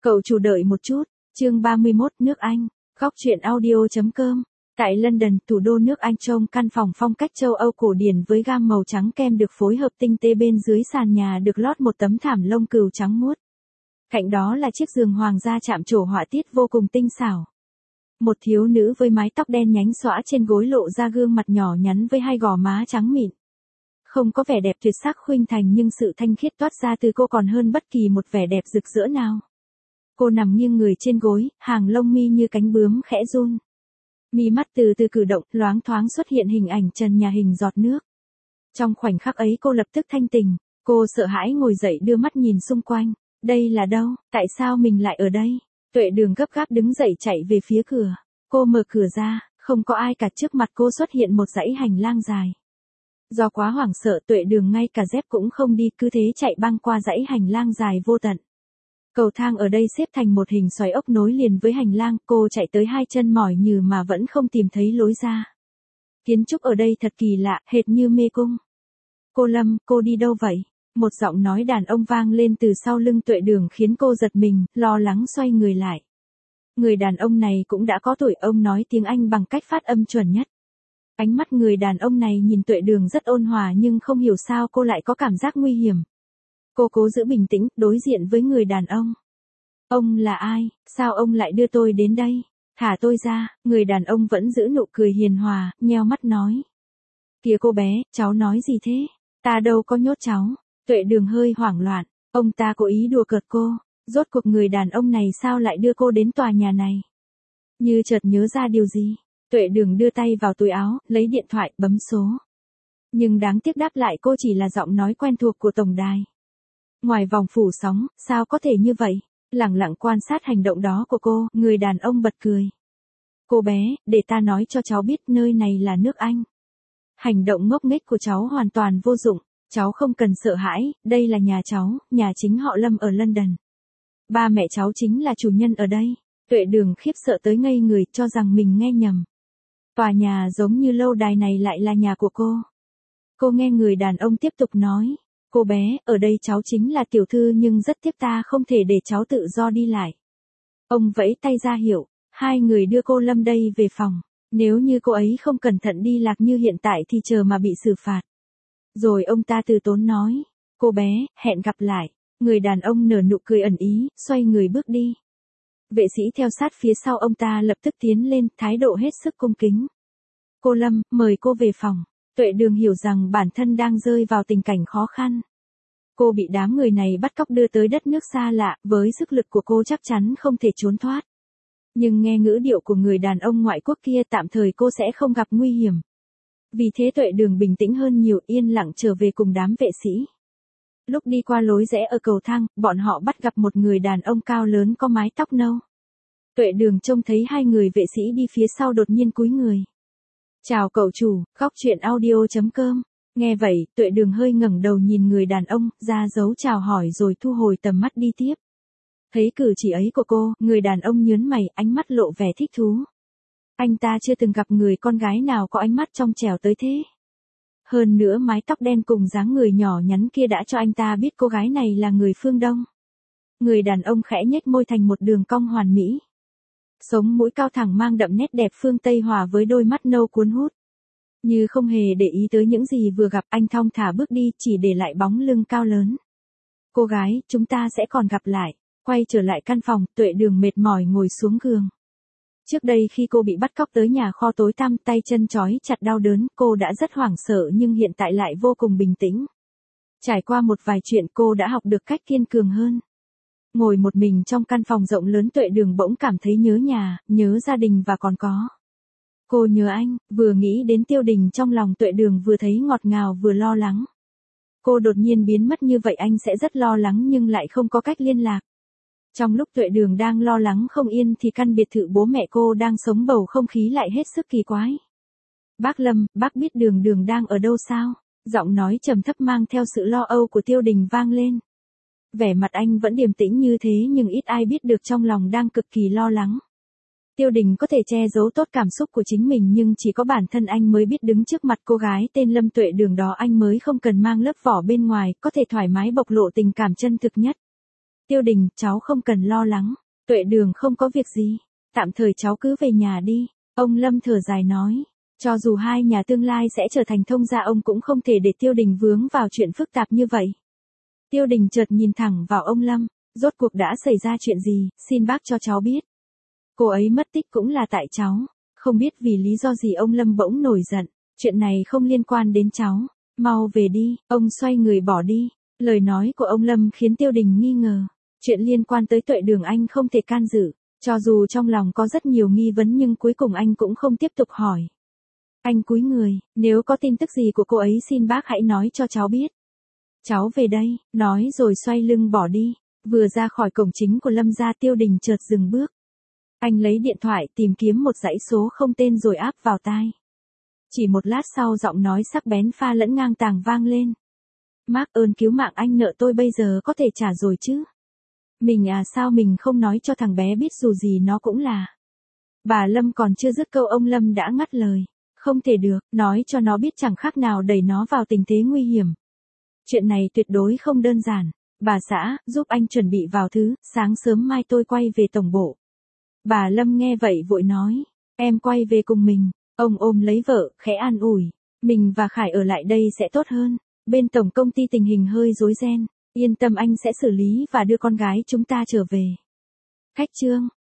Cậu chủ đợi một chút, chương 31 nước Anh, góc truyện audio.com. Tại London, thủ đô nước Anh, trông căn phòng phong cách châu Âu cổ điển với gam màu trắng kem được phối hợp tinh tế, bên dưới sàn nhà được lót một tấm thảm lông cừu trắng muốt. Cạnh đó là chiếc giường hoàng gia chạm trổ họa tiết vô cùng tinh xảo. Một thiếu nữ với mái tóc đen nhánh xõa trên gối lộ ra gương mặt nhỏ nhắn với hai gò má trắng mịn. Không có vẻ đẹp tuyệt sắc khuynh thành, nhưng sự thanh khiết toát ra từ cô còn hơn bất kỳ một vẻ đẹp rực rỡ nào. Cô nằm nghiêng người trên gối, hàng lông mi như cánh bướm khẽ run. Mi mắt từ từ cử động, loáng thoáng xuất hiện hình ảnh trần nhà hình giọt nước. Trong khoảnh khắc ấy cô lập tức thanh tỉnh, cô sợ hãi ngồi dậy đưa mắt nhìn xung quanh. Đây là đâu, tại sao mình lại ở đây? Tuệ Đường gấp gáp đứng dậy chạy về phía cửa. Cô mở cửa ra, không có ai cả, trước mặt cô xuất hiện một dãy hành lang dài. Do quá hoảng sợ, Tuệ Đường ngay cả dép cũng không đi, cứ thế chạy băng qua dãy hành lang dài vô tận. Cầu thang ở đây xếp thành một hình xoáy ốc nối liền với hành lang, cô chạy tới hai chân mỏi nhừ mà vẫn không tìm thấy lối ra. Kiến trúc ở đây thật kỳ lạ, hệt như mê cung. Cô Lâm, cô đi đâu vậy? Một giọng nói đàn ông vang lên từ sau lưng Tuệ Đường khiến cô giật mình, lo lắng xoay người lại. Người đàn ông này cũng đã có tuổi, ông nói tiếng Anh bằng cách phát âm chuẩn nhất. Ánh mắt người đàn ông này nhìn Tuệ Đường rất ôn hòa, nhưng không hiểu sao cô lại có cảm giác nguy hiểm. Cô cố giữ bình tĩnh, đối diện với người đàn ông. Ông là ai, sao ông lại đưa tôi đến đây? Thả tôi ra. Người đàn ông vẫn giữ nụ cười hiền hòa, nheo mắt nói. Kìa cô bé, cháu nói gì thế? Ta đâu có nhốt cháu. Tuệ Đường hơi hoảng loạn, ông ta cố ý đùa cợt cô. Rốt cuộc người đàn ông này sao lại đưa cô đến tòa nhà này? Như chợt nhớ ra điều gì, Tuệ Đường đưa tay vào túi áo, lấy điện thoại, bấm số. Nhưng đáng tiếc đáp lại cô chỉ là giọng nói quen thuộc của tổng đài. Ngoài vòng phủ sóng, sao có thể như vậy? Lẳng lặng quan sát hành động đó của cô, người đàn ông bật cười. Cô bé, để ta nói cho cháu biết, nơi này là nước Anh. Hành động ngốc nghếch của cháu hoàn toàn vô dụng, cháu không cần sợ hãi, đây là nhà cháu, nhà chính họ Lâm ở London. Ba mẹ cháu chính là chủ nhân ở đây. Tuệ Đường khiếp sợ tới ngây người, cho rằng mình nghe nhầm. Tòa nhà giống như lâu đài này lại là nhà của cô. Cô nghe người đàn ông tiếp tục nói. Cô bé, ở đây cháu chính là tiểu thư, nhưng rất tiếc ta không thể để cháu tự do đi lại. Ông vẫy tay ra hiệu, hai người đưa cô Lâm đây về phòng. Nếu như cô ấy không cẩn thận đi lạc như hiện tại thì chờ mà bị xử phạt. Rồi ông ta từ tốn nói. Cô bé, hẹn gặp lại. Người đàn ông nở nụ cười ẩn ý, xoay người bước đi. Vệ sĩ theo sát phía sau ông ta lập tức tiến lên, thái độ hết sức cung kính. Cô Lâm, mời cô về phòng. Tuệ Đường hiểu rằng bản thân đang rơi vào tình cảnh khó khăn. Cô bị đám người này bắt cóc đưa tới đất nước xa lạ, với sức lực của cô chắc chắn không thể trốn thoát. Nhưng nghe ngữ điệu của người đàn ông ngoại quốc kia, tạm thời cô sẽ không gặp nguy hiểm. Vì thế Tuệ Đường bình tĩnh hơn nhiều, yên lặng trở về cùng đám vệ sĩ. Lúc đi qua lối rẽ ở cầu thang, bọn họ bắt gặp một người đàn ông cao lớn có mái tóc nâu. Tuệ Đường trông thấy hai người vệ sĩ đi phía sau đột nhiên cúi người. Chào cậu chủ, góc truyện audio.com. Nghe vậy, Tuệ Đường hơi ngẩng đầu nhìn người đàn ông, ra dấu chào hỏi rồi thu hồi tầm mắt đi tiếp. Thấy cử chỉ ấy của cô, người đàn ông nhớn mày, ánh mắt lộ vẻ thích thú. Anh ta chưa từng gặp người con gái nào có ánh mắt trong trẻo tới thế. Hơn nữa mái tóc đen cùng dáng người nhỏ nhắn kia đã cho anh ta biết cô gái này là người phương Đông. Người đàn ông khẽ nhếch môi thành một đường cong hoàn mỹ. Sống mũi cao thẳng mang đậm nét đẹp phương Tây hòa với đôi mắt nâu cuốn hút. Như không hề để ý tới những gì vừa gặp, anh thong thả bước đi, chỉ để lại bóng lưng cao lớn. Cô gái, chúng ta sẽ còn gặp lại. Quay trở lại căn phòng, Tuệ Đường mệt mỏi ngồi xuống giường. Trước đây khi cô bị bắt cóc tới nhà kho tối tăm, tay chân trói chặt đau đớn, cô đã rất hoảng sợ, nhưng hiện tại lại vô cùng bình tĩnh. Trải qua một vài chuyện, cô đã học được cách kiên cường hơn. Ngồi một mình trong căn phòng rộng lớn, Tuệ Đường bỗng cảm thấy nhớ nhà, nhớ gia đình và còn có. Cô nhớ anh, vừa nghĩ đến Tiêu Đình trong lòng Tuệ Đường vừa thấy ngọt ngào vừa lo lắng. Cô đột nhiên biến mất như vậy, anh sẽ rất lo lắng nhưng lại không có cách liên lạc. Trong lúc Tuệ Đường đang lo lắng không yên thì căn biệt thự bố mẹ cô đang sống bầu không khí lại hết sức kỳ quái. Bác Lâm, bác biết Đường Đường đang ở đâu sao? Giọng nói trầm thấp mang theo sự lo âu của Tiêu Đình vang lên. Vẻ mặt anh vẫn điềm tĩnh như thế nhưng ít ai biết được trong lòng đang cực kỳ lo lắng. Tiêu Đình có thể che giấu tốt cảm xúc của chính mình, nhưng chỉ có bản thân anh mới biết đứng trước mặt cô gái tên Lâm Tuệ Đường đó anh mới không cần mang lớp vỏ bên ngoài, có thể thoải mái bộc lộ tình cảm chân thực nhất. Tiêu Đình, cháu không cần lo lắng. Tuệ Đường không có việc gì. Tạm thời cháu cứ về nhà đi. Ông Lâm thở dài nói. Cho dù hai nhà tương lai sẽ trở thành thông gia, ông cũng không thể để Tiêu Đình vướng vào chuyện phức tạp như vậy. Tiêu Đình chợt nhìn thẳng vào ông Lâm. Rốt cuộc đã xảy ra chuyện gì, xin bác cho cháu biết. Cô ấy mất tích cũng là tại cháu. Không biết vì lý do gì ông Lâm bỗng nổi giận. Chuyện này không liên quan đến cháu. Mau về đi, ông xoay người bỏ đi. Lời nói của ông Lâm khiến Tiêu Đình nghi ngờ. Chuyện liên quan tới Tuệ Đường anh không thể can dự. Cho dù trong lòng có rất nhiều nghi vấn nhưng cuối cùng anh cũng không tiếp tục hỏi. Anh cúi người, nếu có tin tức gì của cô ấy xin bác hãy nói cho cháu biết. Cháu về đây, nói rồi xoay lưng bỏ đi. Vừa ra khỏi cổng chính của Lâm gia, Tiêu Đình chợt dừng bước. Anh lấy điện thoại tìm kiếm một dãy số không tên rồi áp vào tai. Chỉ một lát sau giọng nói sắc bén pha lẫn ngang tàng vang lên. Mark ơn cứu mạng anh, nợ tôi bây giờ có thể trả rồi chứ. Mình à, sao mình không nói cho thằng bé biết, dù gì nó cũng là. Bà Lâm còn chưa dứt câu ông Lâm đã ngắt lời. Không thể được, nói cho nó biết chẳng khác nào đẩy nó vào tình thế nguy hiểm. Chuyện này tuyệt đối không đơn giản. Bà xã, giúp anh chuẩn bị vào thứ, sáng sớm mai tôi quay về tổng bộ. Bà Lâm nghe vậy vội nói. Em quay về cùng mình. Ông ôm lấy vợ, khẽ an ủi. Mình và Khải ở lại đây sẽ tốt hơn. Bên tổng công ty tình hình hơi rối ren. Yên tâm, anh sẽ xử lý và đưa con gái chúng ta trở về. Khách trương.